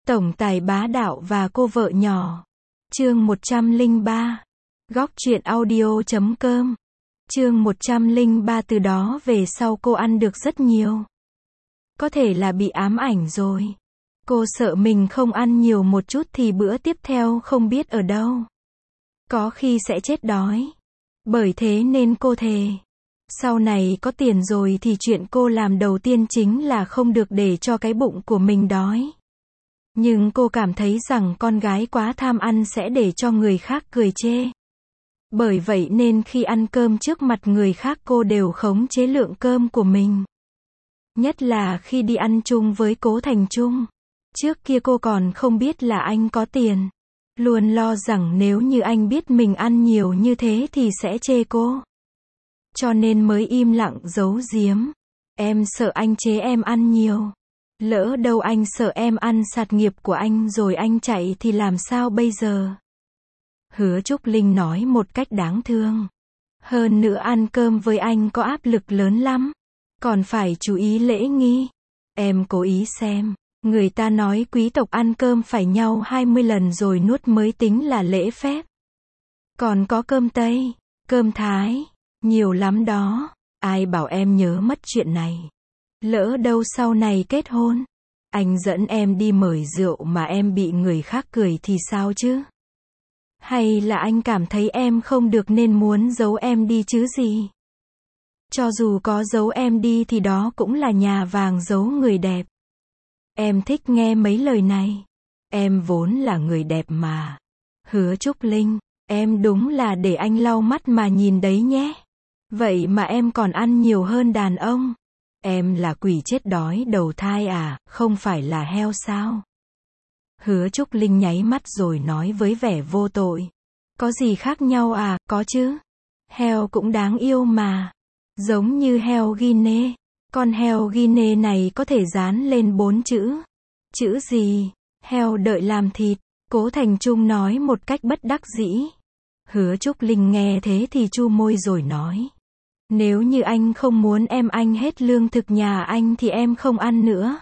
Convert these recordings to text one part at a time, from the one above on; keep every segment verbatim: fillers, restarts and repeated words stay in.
Tổng tài bá đạo và cô vợ nhỏ. Chương một trăm lẻ ba. Góc truyện audio chấm com. Chương một trăm lẻ ba. Từ đó về sau cô ăn được rất nhiều. Có thể là bị ám ảnh rồi. Cô sợ mình không ăn nhiều một chút thì bữa tiếp theo không biết ở đâu. Có khi sẽ chết đói. Bởi thế nên cô thề. Sau này có tiền rồi thì chuyện cô làm đầu tiên chính là không được để cho cái bụng của mình đói. Nhưng cô cảm thấy rằng con gái quá tham ăn sẽ để cho người khác cười chê. Bởi vậy nên khi ăn cơm trước mặt người khác cô đều khống chế lượng cơm của mình. Nhất là khi đi ăn chung với Cố Thành Trung. Trước kia cô còn không biết là anh có tiền. Luôn lo rằng nếu như anh biết mình ăn nhiều như thế thì sẽ chê cô. Cho nên mới im lặng giấu giếm. Em sợ anh chế em ăn nhiều. Lỡ đâu anh sợ em ăn sạt nghiệp của anh rồi anh chạy thì làm sao bây giờ? Hứa Trúc Linh nói một cách đáng thương. Hơn nữa ăn cơm với anh có áp lực lớn lắm. Còn phải chú ý lễ nghi. Em cố ý xem. Người ta nói quý tộc ăn cơm phải nhau hai mươi lần rồi nuốt mới tính là lễ phép. Còn có cơm Tây, cơm Thái, nhiều lắm đó. Ai bảo em nhớ mất chuyện này. Lỡ đâu sau này kết hôn, anh dẫn em đi mời rượu mà em bị người khác cười thì sao chứ? Hay là anh cảm thấy em không được nên muốn giấu em đi chứ gì? Cho dù có giấu em đi thì đó cũng là nhà vàng giấu người đẹp. Em thích nghe mấy lời này. Em vốn là người đẹp mà. Hứa Trúc Linh, em đúng là để anh lau mắt mà nhìn đấy nhé. Vậy mà em còn ăn nhiều hơn đàn ông. Em là quỷ chết đói đầu thai à, không phải là heo sao? Hứa Trúc Linh nháy mắt rồi nói với vẻ vô tội. Có gì khác nhau à, có chứ. Heo cũng đáng yêu mà. Giống như heo Guinea. Con heo Guinea này có thể dán lên bốn chữ. Chữ gì? Heo đợi làm thịt. Cố Thành Trung nói một cách bất đắc dĩ. Hứa Trúc Linh nghe thế thì chu môi rồi nói. Nếu như anh không muốn em anh hết lương thực nhà anh thì em không ăn nữa.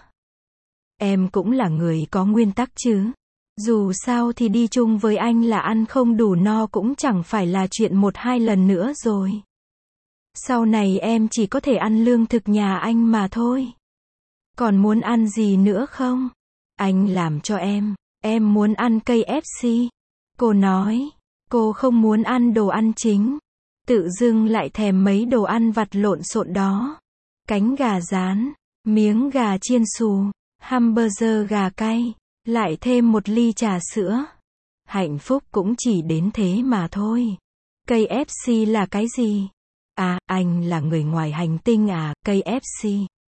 Em cũng là người có nguyên tắc chứ. Dù sao thì đi chung với anh là ăn không đủ no cũng chẳng phải là chuyện một hai lần nữa rồi. Sau này em chỉ có thể ăn lương thực nhà anh mà thôi. Còn muốn ăn gì nữa không? Anh làm cho em. Em muốn ăn ca ép xê. Cô nói. Cô không muốn ăn đồ ăn chính. Tự dưng lại thèm mấy đồ ăn vặt lộn xộn đó. Cánh gà rán, miếng gà chiên xù, hamburger gà cay, lại thêm một ly trà sữa. Hạnh phúc cũng chỉ đến thế mà thôi. ca ép xê là cái gì? À, anh là người ngoài hành tinh à, ca ép xê.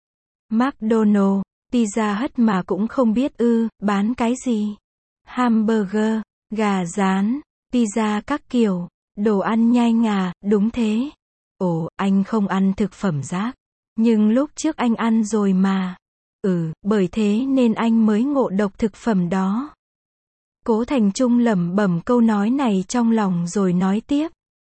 McDonald's, Pizza Hut mà cũng không biết ư, bán cái gì? Hamburger, gà rán, pizza các kiểu. Đồ ăn nhanh à, đúng thế. Ồ, anh không ăn thực phẩm rác. Nhưng lúc trước anh ăn rồi mà. Ừ, bởi thế nên anh mới ngộ độc thực phẩm đó. Cố Thành Trung lẩm bẩm câu nói này trong lòng rồi nói tiếp.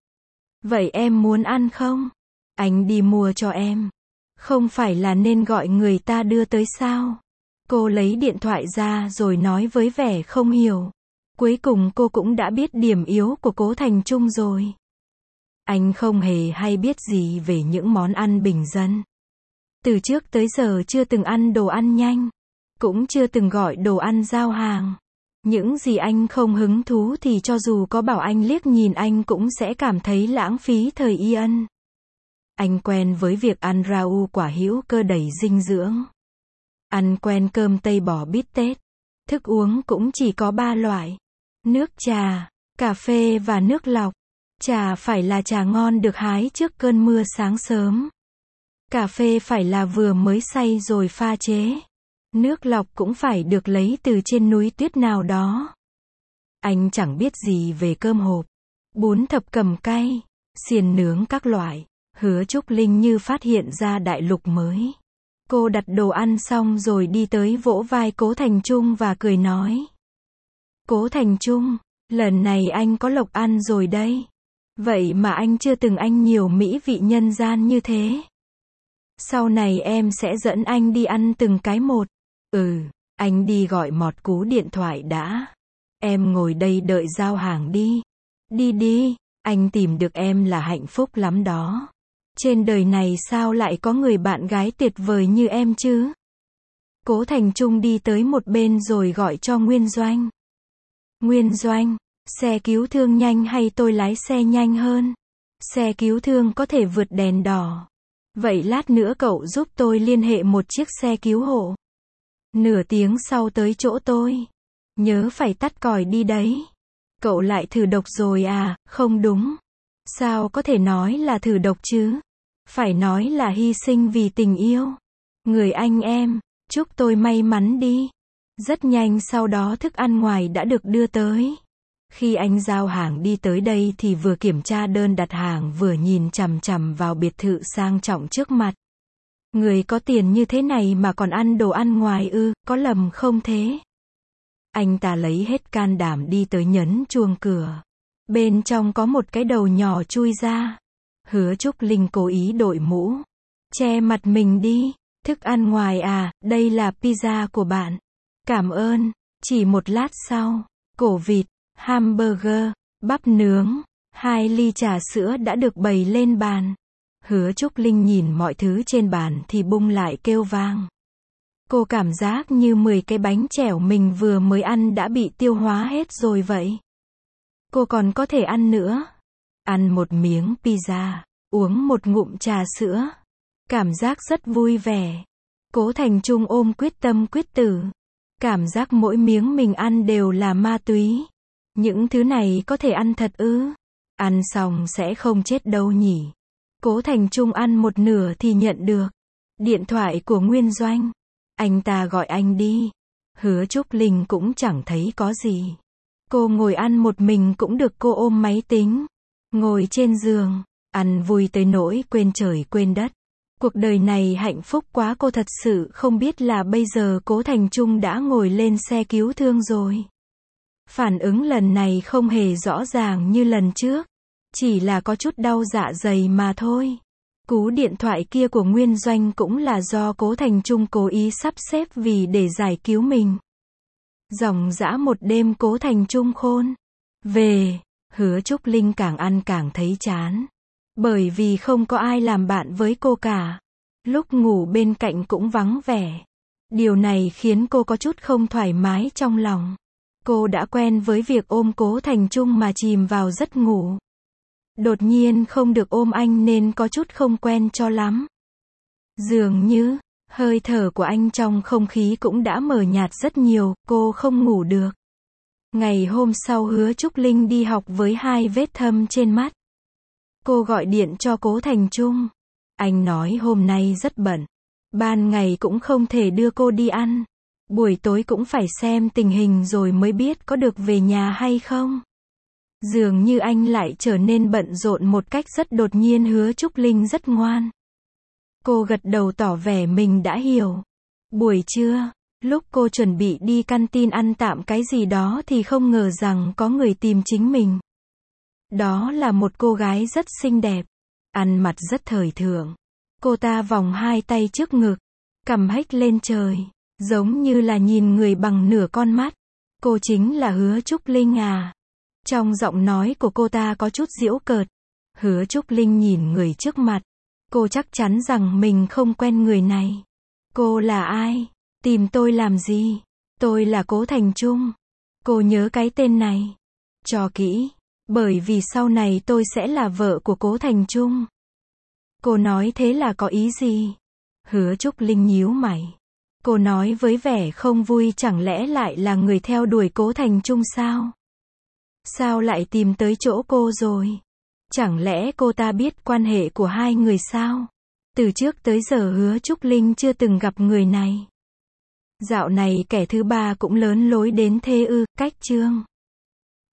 Vậy em muốn ăn không? Anh đi mua cho em. Không phải là nên gọi người ta đưa tới sao? Cô lấy điện thoại ra rồi nói với vẻ không hiểu. Cuối cùng cô cũng đã biết điểm yếu của Cố Thành Trung rồi. Anh không hề hay biết gì về những món ăn bình dân. Từ trước tới giờ chưa từng ăn đồ ăn nhanh. Cũng chưa từng gọi đồ ăn giao hàng. Những gì anh không hứng thú thì cho dù có bảo anh liếc nhìn anh cũng sẽ cảm thấy lãng phí thời y ân. Anh quen với việc ăn rau quả hữu cơ đầy dinh dưỡng. Ăn quen cơm tây bò bít tết. Thức uống cũng chỉ có ba loại. Nước trà, cà phê và nước lọc. Trà phải là trà ngon được hái trước cơn mưa sáng sớm. Cà phê phải là vừa mới xay rồi pha chế. Nước lọc cũng phải được lấy từ trên núi tuyết nào đó. Anh chẳng biết gì về cơm hộp, bún thập cẩm cay, xiên nướng các loại. Hứa Trúc Linh như phát hiện ra đại lục mới. Cô đặt đồ ăn xong rồi đi tới vỗ vai Cố Thành Trung và cười nói. Cố Thành Trung, lần này anh có lộc ăn rồi đây. Vậy mà anh chưa từng ăn nhiều mỹ vị nhân gian như thế. Sau này em sẽ dẫn anh đi ăn từng cái một. Ừ, Anh đi gọi mọt cú điện thoại đã. Em ngồi đây đợi giao hàng đi. Đi đi, anh tìm được em là hạnh phúc lắm đó. Trên đời này sao lại có người bạn gái tuyệt vời như em chứ? Cố Thành Trung đi tới một bên rồi gọi cho Nguyên Doanh. Nguyên Doanh, xe cứu thương nhanh hay tôi lái xe nhanh hơn? Xe cứu thương có thể vượt đèn đỏ. Vậy lát nữa cậu giúp tôi liên hệ một chiếc xe cứu hộ. Nửa tiếng sau tới chỗ tôi. Nhớ phải tắt còi đi đấy. Cậu lại thử độc rồi à? Không đúng. Sao có thể nói là thử độc chứ? Phải nói là hy sinh vì tình yêu. Người anh em, chúc tôi may mắn đi. Rất nhanh sau đó thức ăn ngoài đã được đưa tới. Khi anh giao hàng đi tới đây thì vừa kiểm tra đơn đặt hàng vừa nhìn chằm chằm vào biệt thự sang trọng trước mặt. Người có tiền như thế này mà còn ăn đồ ăn ngoài ư, có lầm không thế? Anh ta lấy hết can đảm đi tới nhấn chuông cửa. Bên trong có một cái đầu nhỏ chui ra. Hứa Trúc Linh cố ý đội mũ. Che mặt mình đi. Thức ăn ngoài à, đây là pizza của bạn. Cảm ơn. Chỉ một lát sau, cổ vịt, hamburger, bắp nướng, hai ly trà sữa đã được bày lên bàn. Hứa Trúc Linh nhìn mọi thứ trên bàn thì bung lại kêu vang. Cô cảm giác như mười cái bánh chèo mình vừa mới ăn đã bị tiêu hóa hết rồi vậy. Cô còn có thể ăn nữa. Ăn một miếng pizza, uống một ngụm trà sữa. Cảm giác rất vui vẻ. Cố Thành Trung ôm quyết tâm quyết tử. Cảm giác mỗi miếng mình ăn đều là ma túy. Những thứ này có thể ăn thật ư? Ăn xong sẽ không chết đâu nhỉ? Cố Thành Trung ăn một nửa thì nhận được điện thoại của Nguyên Doanh. Anh ta gọi anh đi. Hứa Trúc Linh cũng chẳng thấy có gì. Cô ngồi ăn một mình cũng được, cô ôm máy tính. Ngồi trên giường. Ăn vui tới nỗi quên trời quên đất. Cuộc đời này hạnh phúc quá, cô thật sự không biết là bây giờ Cố Thành Trung đã ngồi lên xe cứu thương rồi. Phản ứng lần này không hề rõ ràng như lần trước. Chỉ là có chút đau dạ dày mà thôi. Cú điện thoại kia của Nguyên Doanh cũng là do Cố Thành Trung cố ý sắp xếp vì để giải cứu mình. Dòng dã một đêm Cố Thành Trung khôn. Về, Hứa Trúc Linh càng ăn càng thấy chán. Bởi vì không có ai làm bạn với cô cả. Lúc ngủ bên cạnh cũng vắng vẻ. Điều này khiến cô có chút không thoải mái trong lòng. Cô đã quen với việc ôm Cố Thành Trung mà chìm vào giấc ngủ. Đột nhiên không được ôm anh nên có chút không quen cho lắm. Dường như, hơi thở của anh trong không khí cũng đã mờ nhạt rất nhiều, cô không ngủ được. Ngày hôm sau Hứa Trúc Linh đi học với hai vết thâm trên mắt. Cô gọi điện cho Cố Thành Trung. Anh nói hôm nay rất bận. Ban ngày cũng không thể đưa cô đi ăn. Buổi tối cũng phải xem tình hình rồi mới biết có được về nhà hay không. Dường như anh lại trở nên bận rộn một cách rất đột nhiên. Hứa Trúc Linh rất ngoan. Cô gật đầu tỏ vẻ mình đã hiểu. Buổi trưa, lúc cô chuẩn bị đi canteen ăn tạm cái gì đó thì không ngờ rằng có người tìm chính mình. Đó là một cô gái rất xinh đẹp. Ăn mặc rất thời thượng. Cô ta vòng hai tay trước ngực. Cằm hếch lên trời. Giống như là nhìn người bằng nửa con mắt. Cô chính là Hứa Trúc Linh à? Trong giọng nói của cô ta có chút giễu cợt. Hứa Trúc Linh nhìn người trước mặt. Cô chắc chắn rằng mình không quen người này. Cô là ai? Tìm tôi làm gì? Tôi là Cố Thành Trung. Cô nhớ cái tên này. Cho kỹ. Bởi vì sau này tôi sẽ là vợ của Cố Thành Trung. Cô nói thế là có ý gì? Hứa Trúc Linh nhíu mày. Cô nói với vẻ không vui, chẳng lẽ lại là người theo đuổi Cố Thành Trung sao? Sao lại tìm tới chỗ cô rồi? Chẳng lẽ cô ta biết quan hệ của hai người sao? Từ trước tới giờ Hứa Trúc Linh chưa từng gặp người này. Dạo này kẻ thứ ba cũng lớn lối đến thế ư? Cách chương